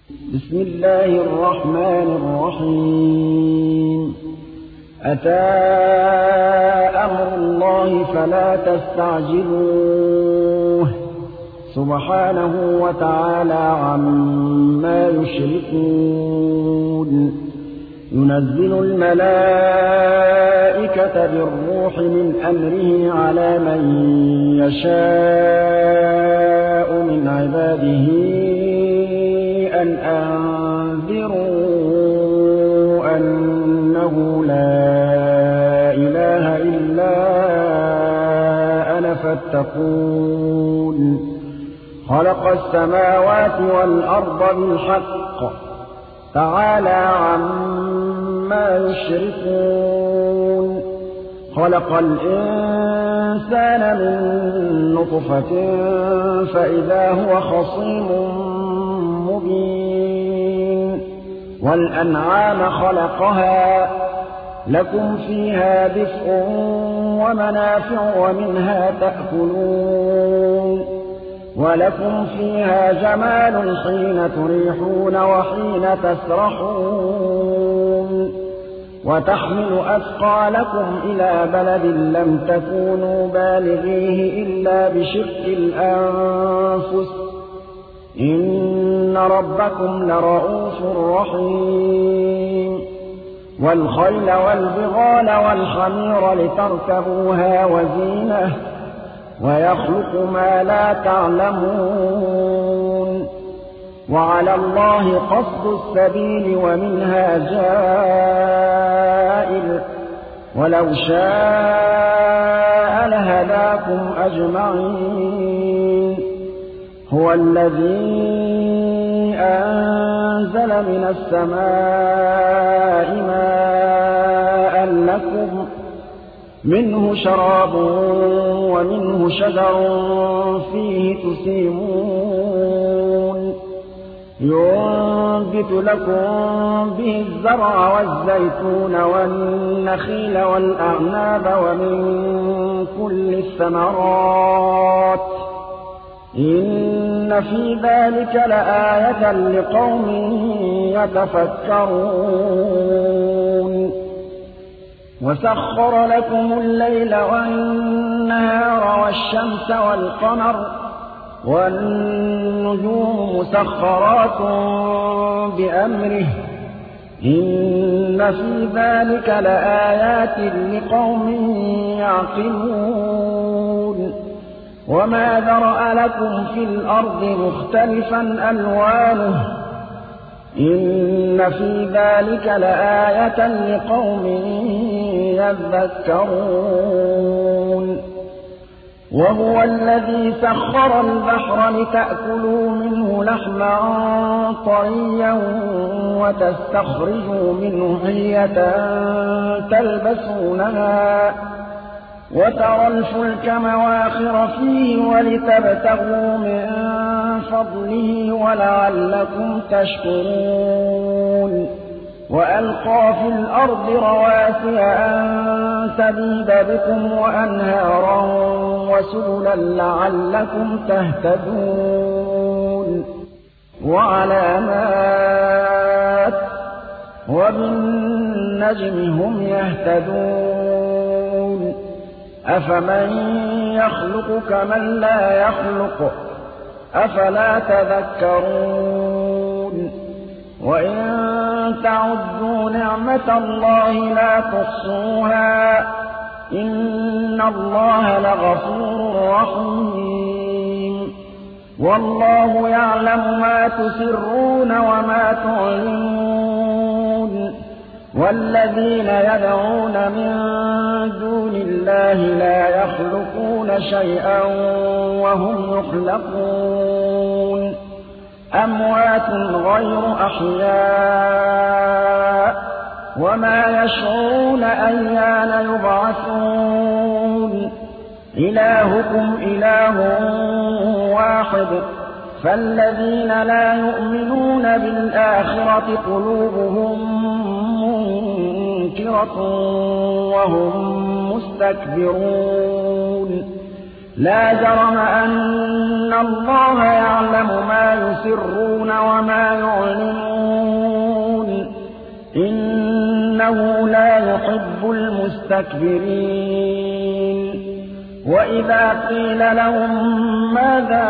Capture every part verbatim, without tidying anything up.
بسم الله الرحمن الرحيم أتى أمر الله فلا تستعجلوه سبحانه وتعالى عما يشركون ينزل الملائكة بالروح من أمره على من يشاء من عباده أن أنذروا أنه لا إله إلا أنا فاتقون خلق السماوات والأرض بالحق تعالى عما يشركون خلق الإنسان من نطفة فإذا هو خصيم مبين والأنعام خلقها لكم فيها دفء ومنافع ومنها تأكلون ولكم فيها جمال حين تريحون وحين تسرحون وتحمل أثقالكم إلى بلد لم تكونوا بالغيه إلا بشق الأنفس إن ربكم لرءوف رحيم والخيل والبغال والحمير لتركبوها وزينة ويخلق ما لا تعلمون وعلى الله قصد السبيل ومنها جائر ولو شاء لهداكم أجمعين هو الذي أنزل من السماء ماء لكم منه شراب ومنه شجر فيه تسيمون ينبت لكم به الزرع والزيتون والنخيل والأعناب ومن كل الثمرات إن في ذلك لآية لقوم يتفكرون وسخر لكم الليل والنهار والشمس والقمر والنجوم مسخرات بأمره إن في ذلك لآيات لقوم يعقلون وما ذرأ لكم في الأرض مختلفا ألوانه إن في ذلك لآية لقوم يذكرون وهو الذي سخر البحر لتأكلوا منه لحما طريا وتستخرجوا منه حية تلبسونها وترى الفلك مواخر فيه ولتبتغوا من فضله ولعلكم تشكرون وألقى في الأرض رواسي أن تميد بكم وأنهارا وسبلا لعلكم تهتدون وعلامات وبالنجم هم يهتدون أفمن يخلق كمن لا يخلق أفلا تذكرون وإن تعدوا نعمة الله لا تحصوها إن الله لغفور رحيم والله يعلم ما تسرون وما تعلنون والذين يدعون من دون الله لا يخلقون شيئا وهم يخلقون أموات غير أحياء وما يشعرون أيان يبعثون إلهكم إله واحد فالذين لا يؤمنون بالآخرة قلوبهم منكرة وهم مستكبرون لا جرم أن الله يعلم ما يسرون وما يعلنون إنه لا يحب المستكبرين وإذا قيل لهم ماذا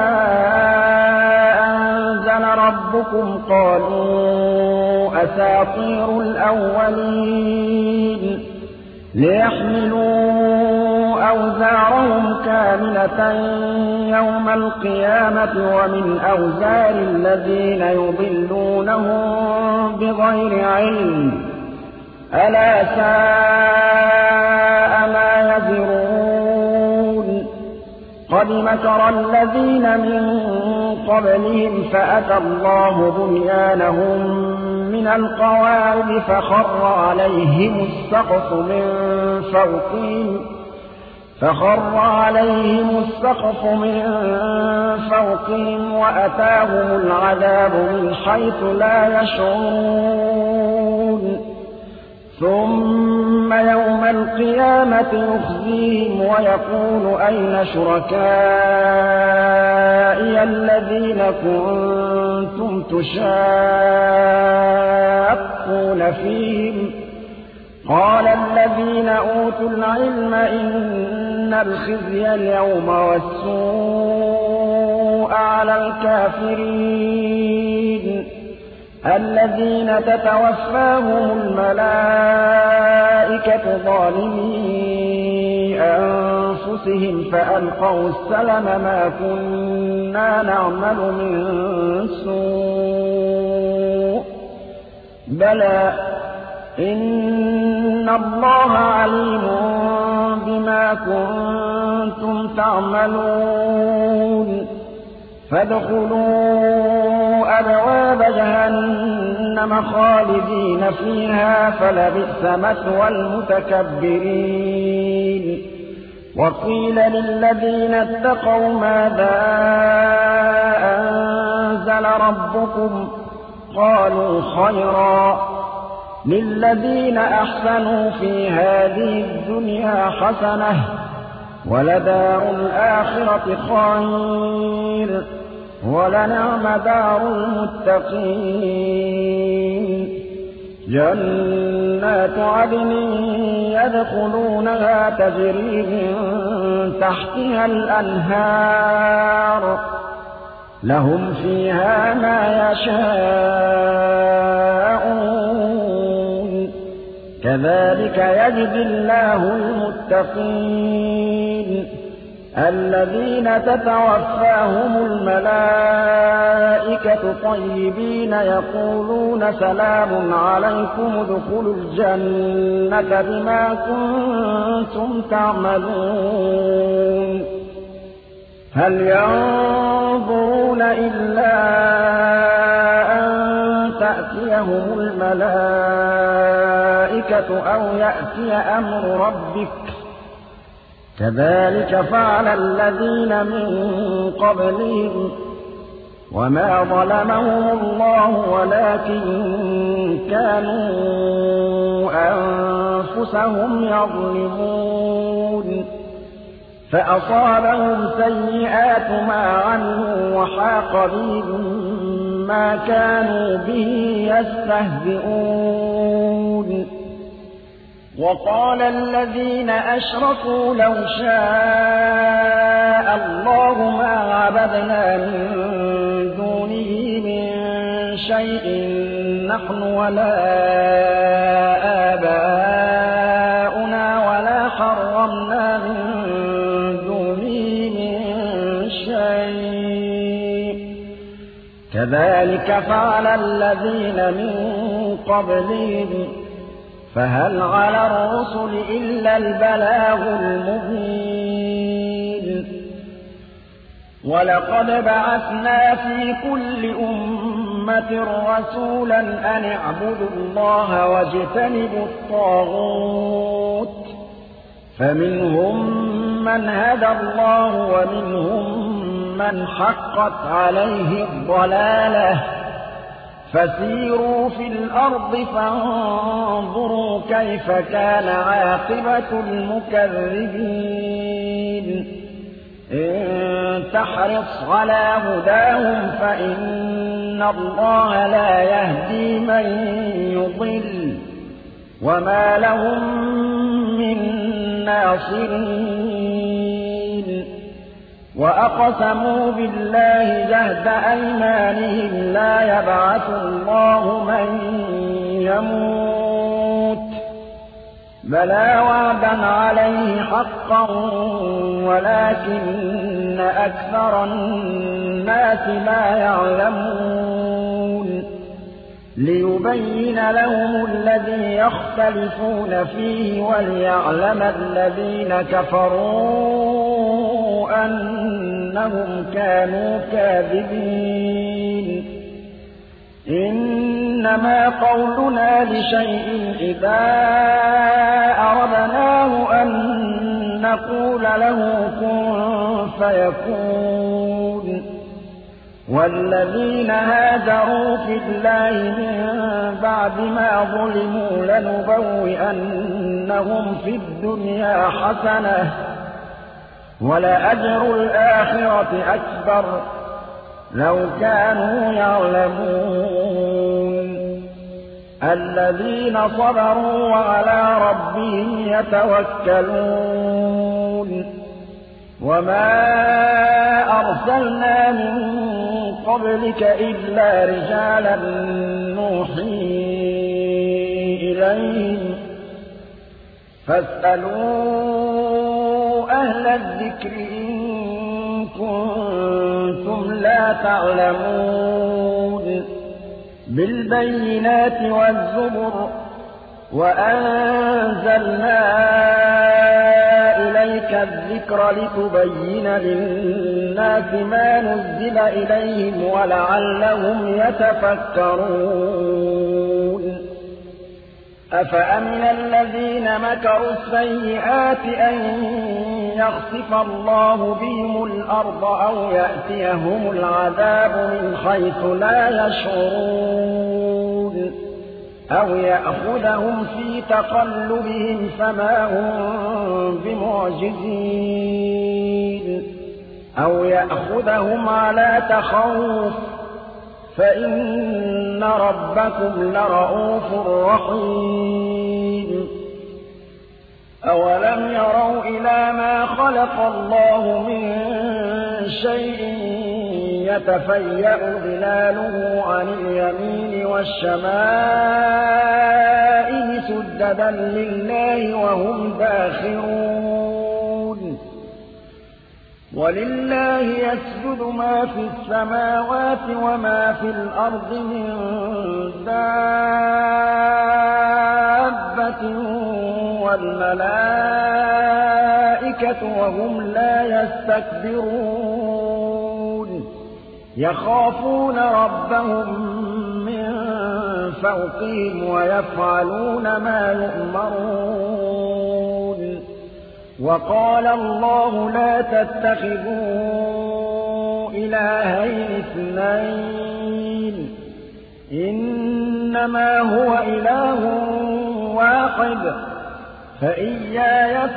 أنزل ربكم قالوا أساطير الأولين ليحملوا أوزارهم كاملة يوم القيامة ومن أوزار الذين يضلونهم بغير علم ألا ساء ما يزرون قد مكر الذين من قبلهم فأتى الله بنيانهم من القواعد فخر عليهم السقف من فوقهم فخر عليهم السقف من فوقهم وأتاهم العذاب من حيث لا يشعرون ثم يوم القيامة يخزيهم ويقول أين شركائي الذين كنتم تشاقون فيهم قال الذين أوتوا العلم إن الخزي اليوم والسوء على الكافرين الذين تتوفاهم الملائكة ظالمي أنفسهم فألقوا السلم ما كنا نعمل من سوء بلى إن الله عليم بما كنتم تعملون فادخلوا أبواب جهنم خالدين فيها فلبئس مثوى المتكبرين وقيل للذين اتقوا ماذا أنزل ربكم قالوا خيرا للذين أحسنوا في هذه الدنيا حسنة ولدار الآخرة خير ولنعم دار المتقين جنات عدن يدخلونها تجري من تحتها الأنهار لهم فيها ما يشاءون كذلك يجزي الله المتقين الذين تتوفاهم الملائكة طيبين يقولون سلام عليكم ادخلوا الجنة بما كنتم تعملون هل ينظرون إلا أن تأتيهم الملائكة أو يأتي أمر ربك كذلك فعل الذين من قبلهم وما ظلمهم الله ولكن كانوا أنفسهم يظلمون فأصابهم سيئات ما عملوا وحاق بهم ما كانوا به يستهزئون وقال الذين أشركوا لو شاء الله ما عبدنا من دونه من شيء نحن ولا آباؤنا ولا حرمنا من دونه من شيء كذلك فعل الذين من قبلهم فهل على الرسل إلا البلاغ المبين ولقد بعثنا في كل أمة رسولا أن اعبدوا الله واجتنبوا الطاغوت فمنهم من هدى الله ومنهم من حقت عليه الضلالة فسيروا في الأرض فانظروا كيف كان عاقبة المكذبين إن تحرص على هداهم فإن الله لا يهدي من يضل وما لهم من ناصرين وأقسموا بالله جهد أيمانهم لا يبعث الله من يموت بلى وعدا عليه حقا ولكن أكثر الناس لا يعلمون ليبين لهم الذي يختلفون فيه وليعلم الذين كفروا أنهم كانوا كاذبين إنما قولنا لشيء إذا أردناه أن نقول له كن فيكون والذين هاجروا في الله من بعد ما ظلموا لنبوئنهم في الدنيا حسنة ولأجر الآخرة أكبر لو كانوا يعلمون الذين صبروا وعلى ربهم يتوكلون وما أرسلنا من قبلك إلا رجالا نوحي إليهم فاسألوا أهل الذكر إن كنتم لا تعلمون بالبينات والزبر وأنزلنا إليك الذكر لتبين للناس ما نزل إليهم ولعلهم يتفكرون أفأمن الذين مكروا السيئات أن يخسف الله بهم الأرض أو يأتيهم العذاب من حيث لا يشعرون أو يأخذهم في تقلبهم فما هم بمعجزين أو يأخذهم على تخوف فإن ربكم لرءوف رحيم أولم يروا إلى ما خلق الله من شيء يتفيأ ظلاله عن اليمين والشمائل سجدا لله وهم داخرون ولله يسجد ما في السماوات وما في الأرض من دابة والملائكة وهم لا يستكبرون يخافون ربهم من فوقهم ويفعلون ما يؤمرون وقال الله لا تتخذوا إلهين اثنين إنما هو إله واحد فإياي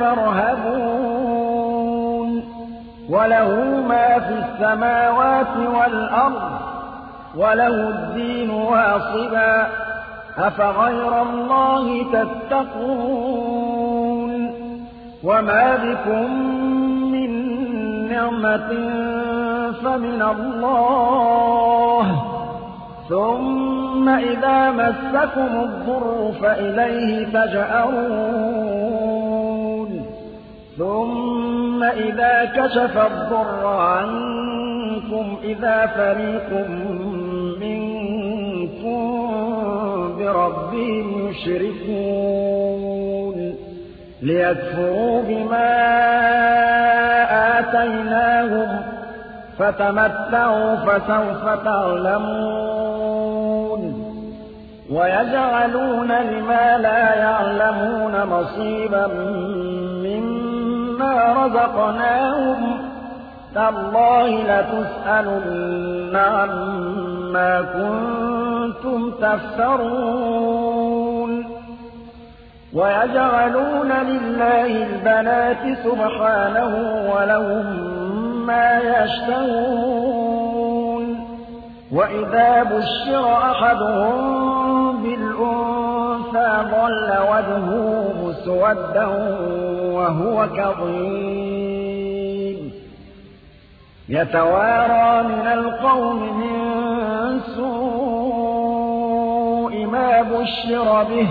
فارهبون وله ما في السماوات والأرض وله الدين واصبا أفغير الله تتقون وما بكم من نعمة فمن الله ثم إذا مسكم الضر فإليه تجأرون ثم إذا كشف الضر عنكم إذا فريق منكم بربهم يشركون ليكفروا بما آتيناهم فتمتعوا فسوف تعلمون ويجعلون لما لا يعلمون نصيبا مما رزقناهم تالله لتسألن عما كنتم تفترون ويجعلون لله البنات سبحانه ولهم مما يشتهون وإذا بشر أحدهم بالأنثى ظل وجهه مسودا وهو كظيم يتوارى من القوم من سوء ما بشر به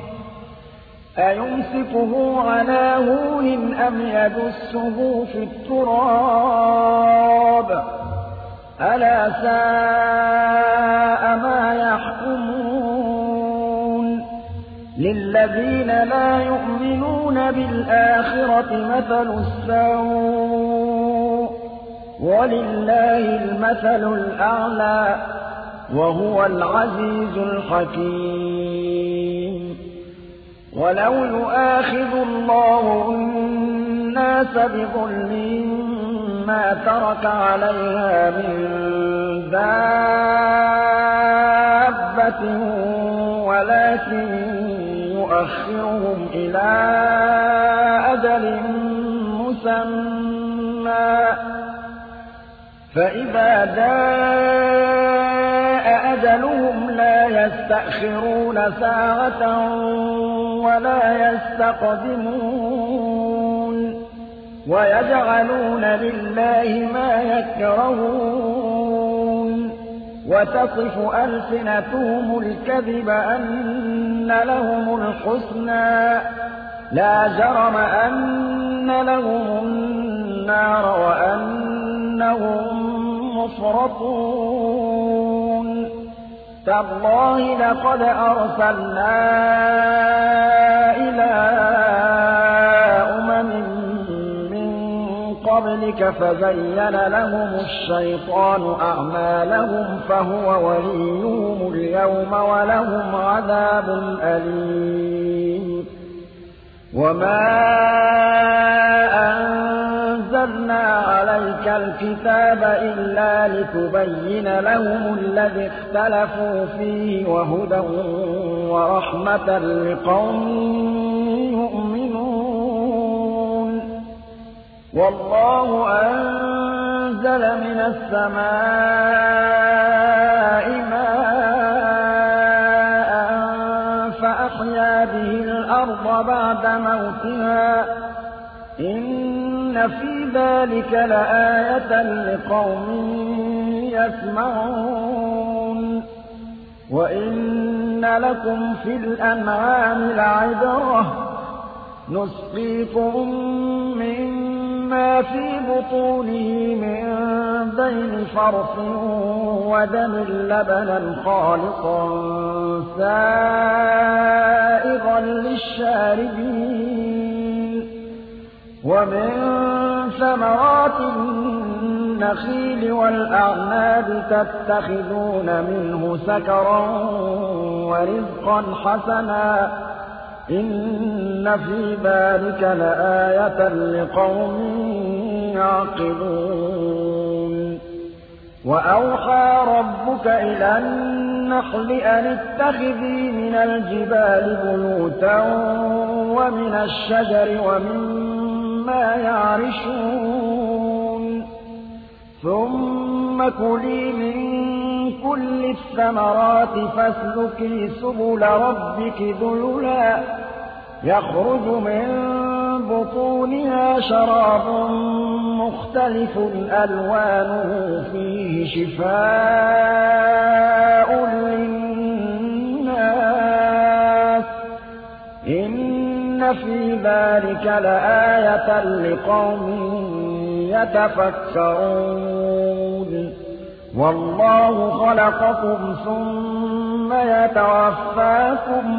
أيمسكه على هون أم يدسه في التراب ألا ساء ما يحكمون للذين لا يؤمنون بالآخرة مثل السوء ولله المثل الأعلى وهو العزيز الحكيم ولو يؤاخذ الله الناس بظلمهم ما ترك عليها من دابة ولكن يؤخرهم إلى أجل مسمى فإذا جاء أجلهم لا يستأخرون ساعة ولا يستقدمون ويجعلون لله ما يكرهون وتصف ألسنتهم الكذب أن لهم الحسنى لا جرم أن لهم النار وأنهم مفرطون تالله لقد أرسلنا إلى أمم من قبلك فزين لهم الشيطان أعمالهم فهو وليهم اليوم ولهم عذاب أليم وما أنزلنا عليك الكتاب إلا لتبين لهم الذي اختلفوا فيه وهدى ورحمة لقوم يؤمنون والله أنزل من السماء ماء فأحيا به الأرض بعد موتها إن في ذلك لآية لقوم يسمعون وإن لكم في الأنعام لعبرة نسقيكم مما في بطونه من بين فرث ودم لبنا خالصا سائغا للشاربين ومن ثمرات النخيل والأعناب تتخذون منه سكرا ورزقا حسنا إن في ذلك لآية لقوم يعقلون وأوحى ربك إلى النحل أن اتخذي من الجبال بيوتا ومن الشجر ومما يعرشون ثم كلي من كل الثمرات فاسلكي سبل ربك ذللا يخرج من بطونها شراب مختلف ألوانه فيه شفاء للناس إن في ذلك لآية لقوم يتفكرون والله خلقكم ثم يتوفاكم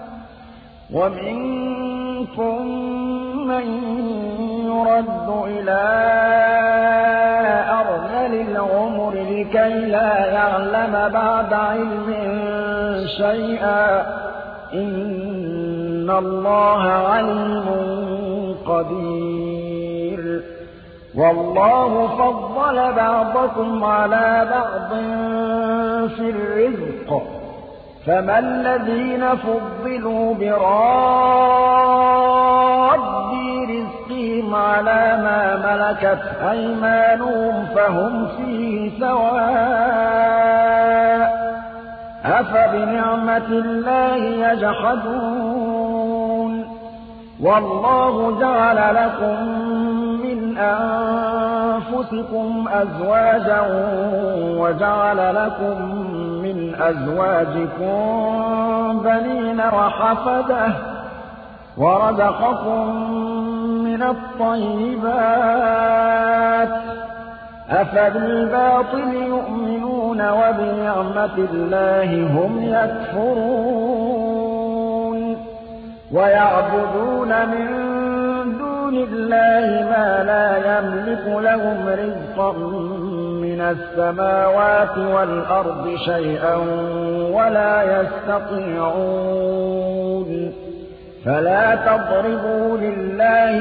ومنكم من يرد إلى أرذل العمر لكي لا يعلم بعد علم شيئا إن الله عليم قدير والله فضل بعضكم على بعض في الرزق فما الذين فضلوا براد رزقهم رزقهم على ما ملكت أيمانهم فهم فيه سواء أفبنعمة الله يجحدون والله جعل لكم من أنفسكم أزواجا وجعل لكم من أزواجكم بنين وحفدة ورزقكم من الطيبات أفبالباطل يؤمنون وبنعمة الله هم يكفرون ويعبدون من دون الله ما لا يملك لهم رزقا من السماوات والأرض شيئا ولا يستطيعون فلا تضربوا لله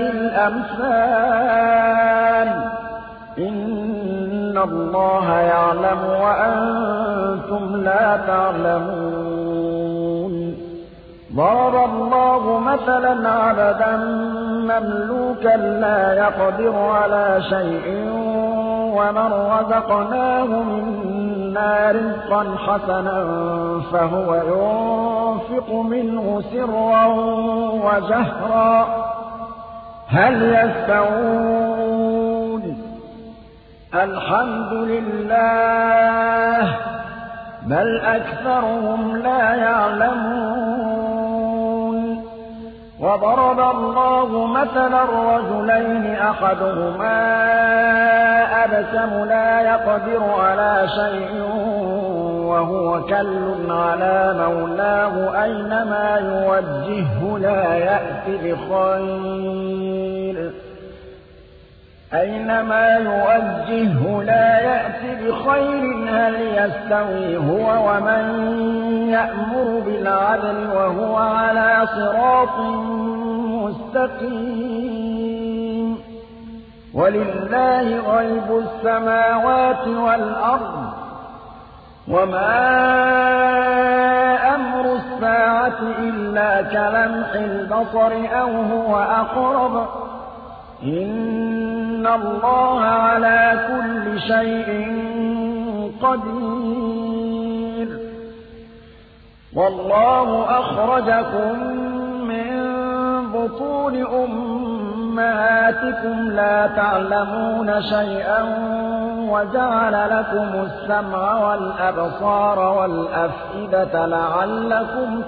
الأمثال إن الله يعلم وأنتم لا تعلمون ضرب الله مثلا عبدا مملوكا لا يقدر على شيء ومن رزقناه منا رزقا حسنا فهو ينفق منه سرا وجهرا هل يستوون الحمد لله بل أكثرهم لا يعلمون وضرب الله مثلا رجلين أحدهما أبكم لا يقدر على شيء وهو كل على مولاه أينما يوجهه لا يأتي بخير أينما يوجهه لا يأتي بخير هل يستوي هو ومن يأمر بالعدل وهو على صراط مستقيم ولله غيب السماوات والأرض وما أمر الساعة إلا كلمح البصر أو هو أقرب إن الله على كل شيء قدير والله أخرجكم من بطون أمهاتكم لا تعلمون شيئا وجعل لكم السمع والأبصار والأفئدة لعلكم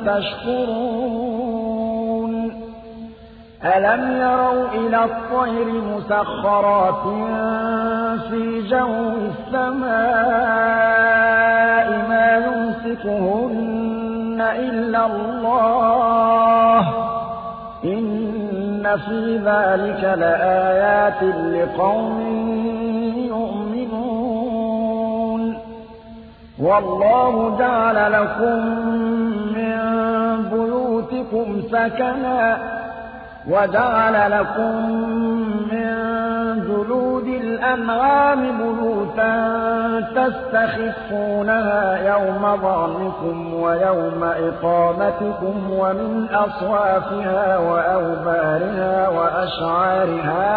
تشكرون ألم يروا إلى الطير مسخرات في جو السماء ما يمسكهن إلا الله إن في ذلك لآيات لقوم يؤمنون والله جعل لكم من بيوتكم سكنا وجعل لكم من جلود الأنعام بيوتا تستخفونها يوم ظعنكم ويوم إقامتكم ومن أصوافها وأوبارها وأشعارها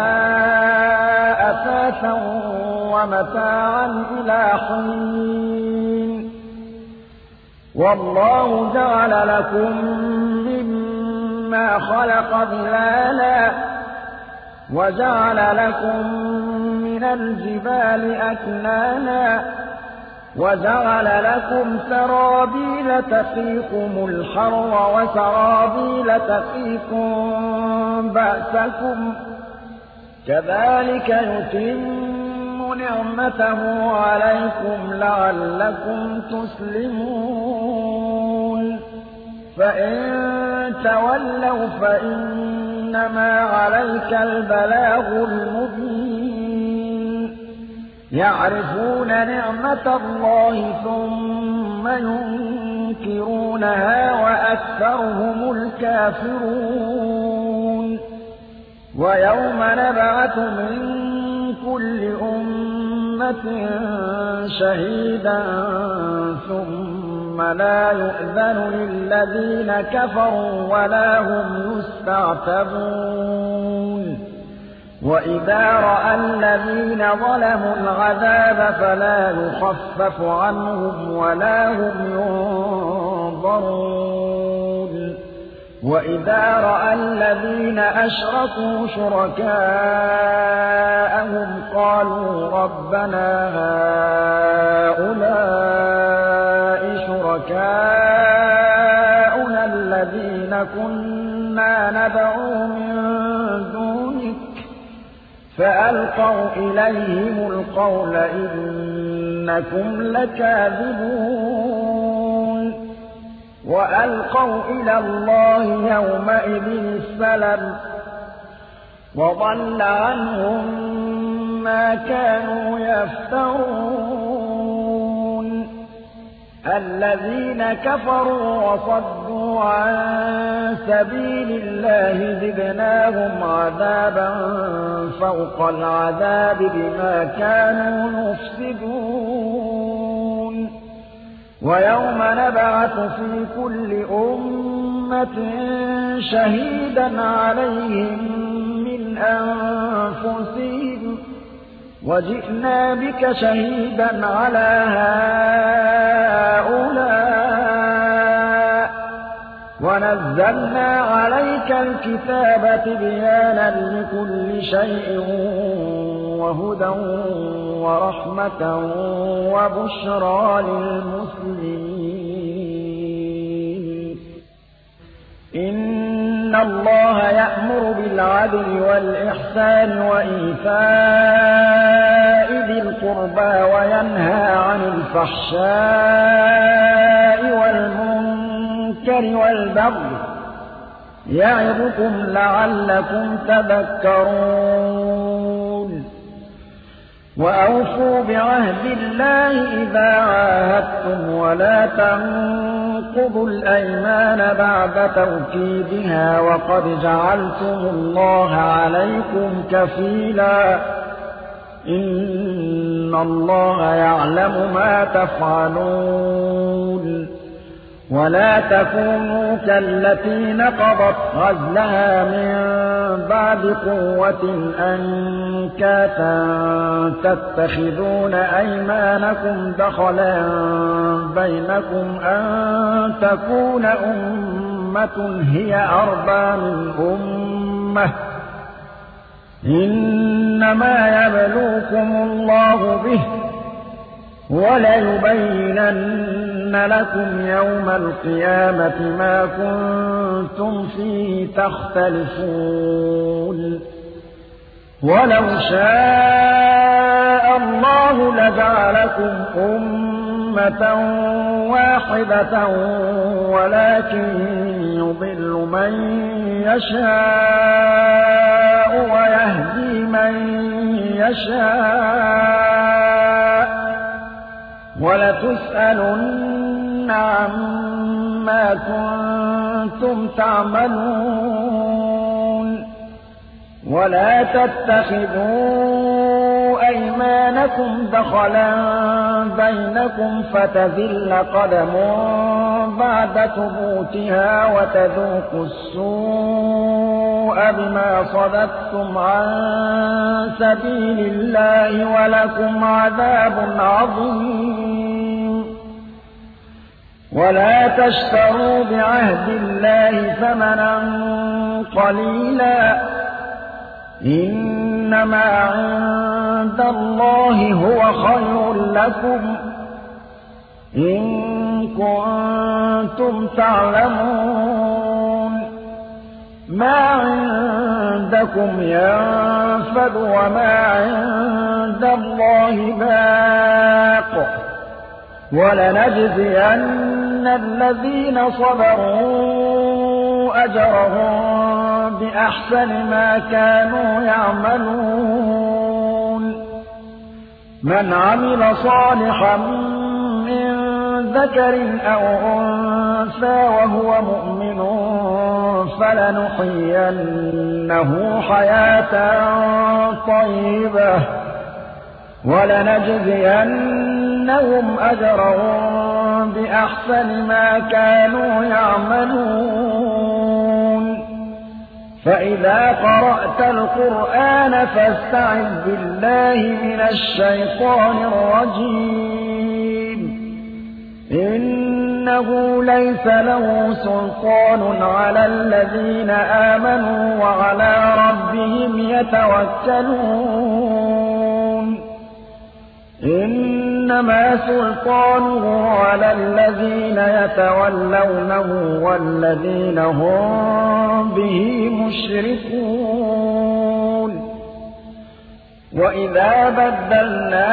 أثاثا ومتاعا إلى حين والله جعل لكم مما خلق ظلالا وجعل لكم من الجبال أكنانا وجعل لكم سرابيل تقيكم الحر وسرابيل تقيكم بأسكم كذلك يتم نعمته عليكم لعلكم تسلمون فإن تولوا فإنما عليك البلاغ المبين يعرفون نعمة الله ثم ينكرونها وأكثرهم الكافرون ويوم نبعث من كل أمة شهيدا ثم لا يؤذن للذين كفروا ولا هم يستعتبون وَإِذَا رَأَى الَّذِينَ ظَلَمُوا الْعَذَابَ فَلَا يُخَفَّفُ عَنْهُمْ وَلَا هُمْ يُنظَرُونَ وَإِذَا رَأَى الَّذِينَ أَشْرَكُوا شُرَكَاءَهُمْ قَالُوا رَبَّنَا هَٰؤُلَاءِ شُرَكَاؤُنَا الَّذِينَ كُنَّا نَدْعُو مِن دُونِكَ فَأَلْقَوْا إِلَيْهِمُ الْقَوْلَ إِنَّكُمْ لَكَاذِبُونَ وَأَلْقَوْا إِلَى اللَّهِ يَوْمَئِذٍ السَّلَمَ وَضَلَّ عَنْهُم مَّا كَانُوا يَفْتَرُونَ الَّذِينَ كَفَرُوا وَصَدُّوا عَن سَبِيلِ اللَّهِ زِدْنَاهُمْ عَذَابًا فَوْقَ الْعَذَابِ بِمَا كَانُوا يُفْسِدُونَ وَيَوْمَ نَبْعَثُ فِي كُلِّ أُمَّةٍ شَهِيدًا عَلَيْهِم مِّنْ أَنفُسِهِمْ وَجِئْنَا بِكَ شَهِيدًا عَلَىٰ هَٰؤُلَاءِ وَنَزَّلْنَا عَلَيْكَ الْكِتَابَ تِبْيَانًا لِّكُلِّ شَيْءٍ وَهُدًى وَرَحْمَةً وَبُشْرَىٰ لِلْمُسْلِمِينَ إِنَّ اللَّهَ يَأْمُرُ بِالْعَدْلِ وَالْإِحْسَانِ وَإِيتَاءِ ذِي الْقُرْبَىٰ وَيَنْهَىٰ عَنِ الْفَحْشَاءِ وَالْمُنكَرِ وَالْبَغْيِ يَعِظُكُمْ لَعَلَّكُمْ تَذَكَّرُونَ وَأَوْفُوا بِعَهْدِ اللَّهِ إِذَا عَاهَدتُّمْ وَلَا تَنقُضُوا الْأَيْمَانَ بَعْدَ تَوْكِيدِهَا وَقَدْ جَعَلْتُمُ اللَّهَ عَلَيْكُمْ كَفِيلًا إِنَّ اللَّهَ يَعْلَمُ مَا تَفْعَلُونَ وَلَا تَكُونُوا كَالَّتِي نَقَضَتْ غَزْلَهَا مِن بَعْدِ قُوَّةٍ أَنكَاثًا تَتَّخِذُونَ أَيْمَانَكُمْ دَخَلًا بَيْنَكُمْ أَن تَكُونَ أُمَّةٌ هِيَ أَرْبَىٰ مِنْ أُمَّةٍ ۚ إِنَّمَا يَبْلُوكُمُ اللَّهُ بِهِ وَلَيُبَيِّنَنَّ لَكُمْ يَوْمَ الْقِيَامَةِ مَا كُنتُمْ فِيهِ تَخْتَلِفُونَ وَلَوْ شَاءَ اللَّهُ لَجَعَلَكُمْ أُمَّةً وَاحِدَةً وَلَٰكِن يُضِلُّ مَن يَشَاءُ وَيَهْدِي مَن يَشَاءُ وَلَتُسْأَلُنَّ عَمَّا كُنتُمْ تَعْمَلُونَ وَلَا تَتَّخِذُوا أَيْمَانَكُمْ دَخَلًا بَيْنَكُمْ فَتَزِلَّ قَدَمٌ بَعْدَ ثُبُوتِهَا وَتَذُوقُوا السُّوءَ بِمَا صَدَدتُّمْ عَن سَبِيلِ اللَّهِ وَلَكُمْ عَذَابٌ عَظِيمٌ وَلَا تَشْتَرُوا بِعَهْدِ اللَّهِ ثَمَنًا قَلِيلًا ۚ إِنَّمَا عِندَ اللَّهِ هُوَ خَيْرٌ لَّكُمْ إِن كُنتُمْ تعلمون مَا عِندَكُمْ يَنفَدُ وَمَا عِندَ اللَّهِ بَاقٍ ۗ وَلَنَجْزِيَنَّ الَّذِينَ صَبَرُوا أَجْرَهُم بِأَحْسَنِ مَا كَانُوا يَعْمَلُونَ مَنْ عَمِلَ صَالِحًا مِّن ذَكَرٍ أَوْ أُنثَىٰ وَهُوَ مُؤْمِنٌ فَلَنُحْيِيَنَّهُ حَيَاةً طَيِّبَةً وَلَنَجْزِيَنَّهُمْ أَجْرَهُم بِأَحْسَنِ مَا كَانُوا يَعْمَلُونَ فإذا قرأت القرآن فاستعذ بالله من الشيطان الرجيم إنه ليس له سلطان على الذين آمنوا وعلى ربهم يتوكلون إنما سلطانه على الذين يتولونه والذين هم به مشركون وإذا بدلنا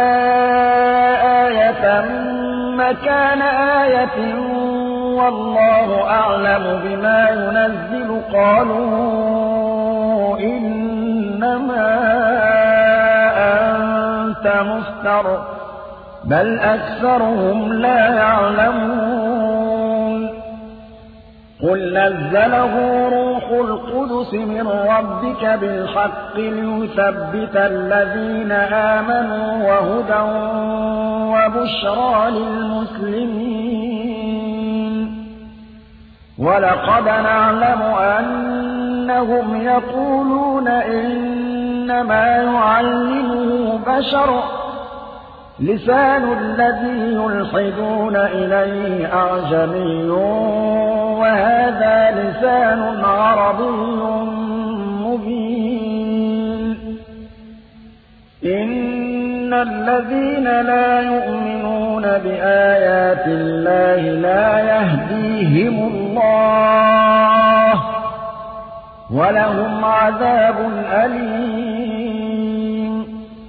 آية مكان آية والله أعلم بما ينزل قالوا إنما أنت مفتر بل أكثرهم لا يعلمون قل نزله روح القدس من ربك بالحق ليثبت الذين آمنوا وهدى وبشرى للمسلمين ولقد نعلم أنهم يقولون إنما يعلمه بشر لسان الذي يلحدون إليه أعجمي وهذا لسان عربي مبين إن الذين لا يؤمنون بآيات الله لا يهديهم الله ولهم عذاب أليم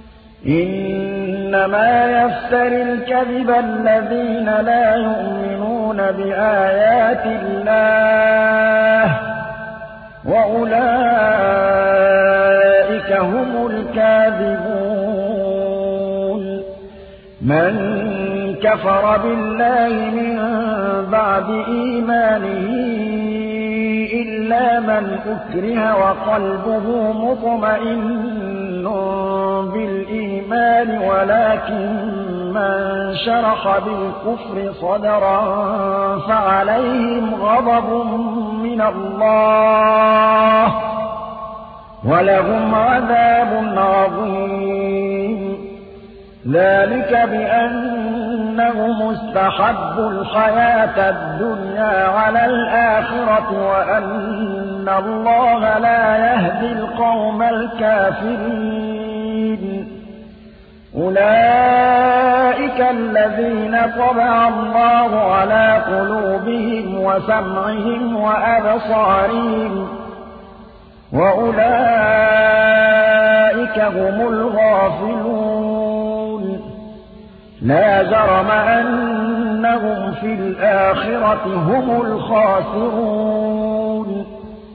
إنما يفتري الكذب الذين لا يؤمنون بآيات الله وأولئك هم الكاذبون من كفر بالله من بعد إيمانه إلا من أكره وقلبه مطمئن بالإيمان ولكن من شرح بالكفر صدرا فعليهم غضب من الله ولهم عذاب عظيم ذلك بأنهم استحبوا الحياة الدنيا على الآخرة وأن الله لا يهدي القوم الكافرين أولئك الذين طبع الله على قلوبهم وسمعهم وأبصارهم وأولئك هم الغافلون لا جرم أنهم في الآخرة هم الخاسرون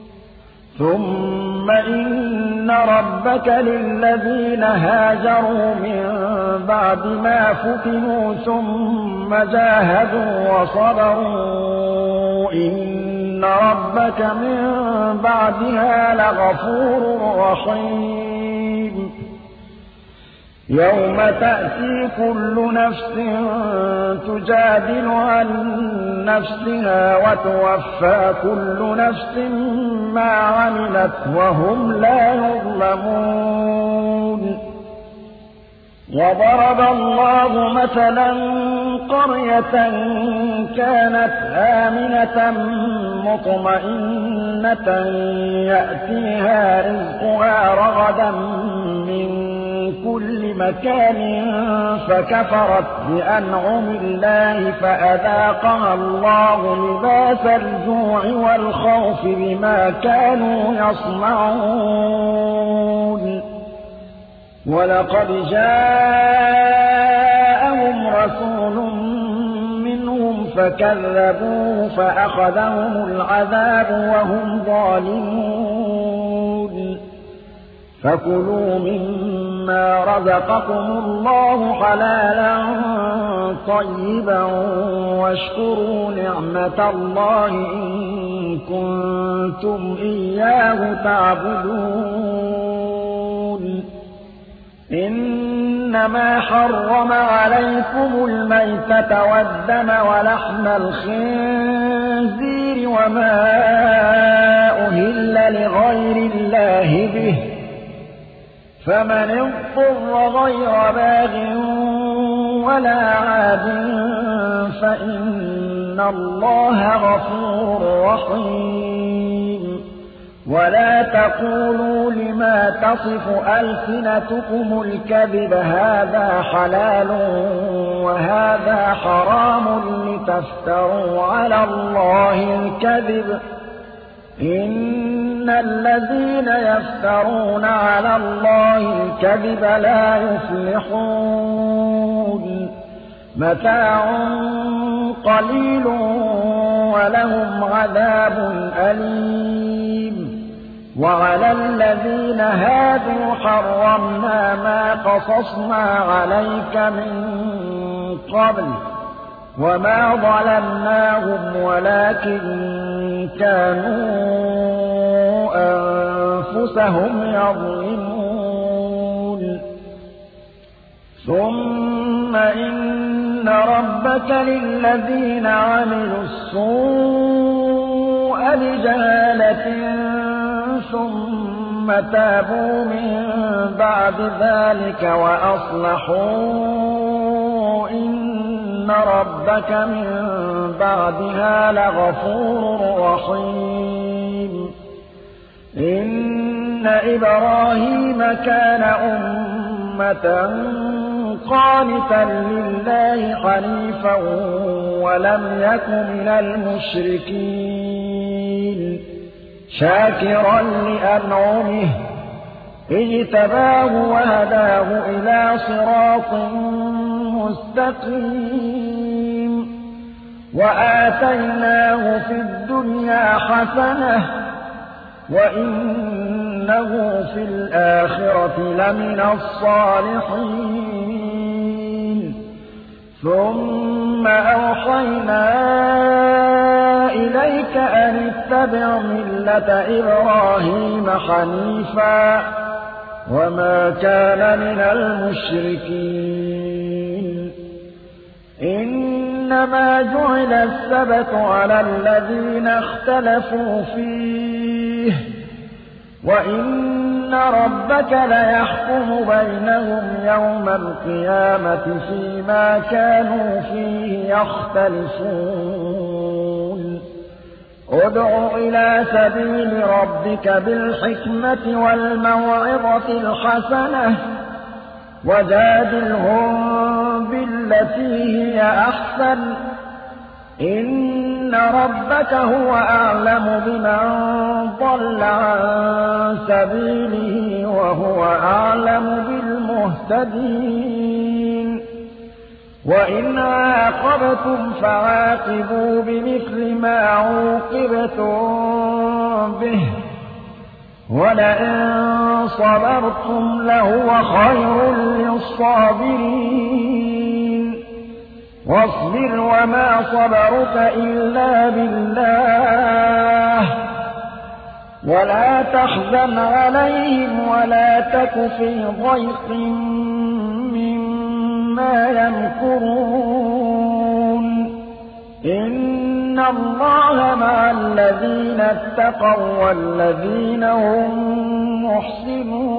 ثم إن ربك للذين هاجروا من بعد ما فتنوا ثم جاهدوا وصبروا إن ربك من بعدها لغفور رحيم يوم تأتي كل نفس تجادل عن نفسها وتوفى كل نفس ما عملت وهم لا يظلمون وضرب الله مثلا قرية كانت آمنة مطمئنة يأتيها رزقها رغدا من كل مكان فكفرت بأنعم الله فأذاقها الله لباس الجوع والخوف بما كانوا يصنعون ولقد جاءهم رسول منهم فكذبوه فأخذهم العذاب وهم ظالمون فكلوا مما رزقكم الله حلالا طيبا واشكروا نعمة الله إن كنتم إياه تعبدون إنما حرم عليكم الميتة والدم ولحم الخنزير وما أهل لغير فمن اضطر غير باغ ولا عاد فإن الله غفور رحيم ولا تقولوا لما تصف ألسنتكم الكذب هذا حلال وهذا حرام لتفتروا على الله الكذب إن الذين يفترون على الله الكذب لا يفلحون متاع قليل ولهم عذاب أليم وعلى الذين هادوا حرمنا ما قصصنا عليك من قبل وما ظلمناهم ولكن كانوا أنفسهم يظلمون ثم إن ربك للذين عملوا السوء بجهالة ثم تابوا من بعد ذلك وأصلحوا إن ربك من بعدها لغفور رحيم إن إبراهيم كان أمة قانتا لله حنيفا ولم يك من المشركين شاكرا لأنعمه اجتباه وهداه إلى صراط مستقيم وآتيناه في الدنيا حسنة وإنه في الآخرة لمن الصالحين ثم أوحينا إليك أن اتبع ملة إبراهيم حنيفا وما كان من المشركين إنما جعل السبت على الذين اختلفوا فيه وإن ربك ليحكم بينهم يوم القيامة فيما كانوا فيه يختلفون ادع إلى سبيل ربك بالحكمة والموعظة الحسنة وجادلهم بالتي هي أحسن إن ربك هو أعلم بمن ضل عن سبيله وهو أعلم بالمهتدين وإن عاقبتم فعاقبوا بمثل ما عوقبتم به ولئن صبرتم لهو خير للصابرين واصبر وما صبرك إلا بالله ولا تحزن عليهم ولا تك في ضيق مما يمكرون إن الله مع الذين اتقوا والذين هم محسنون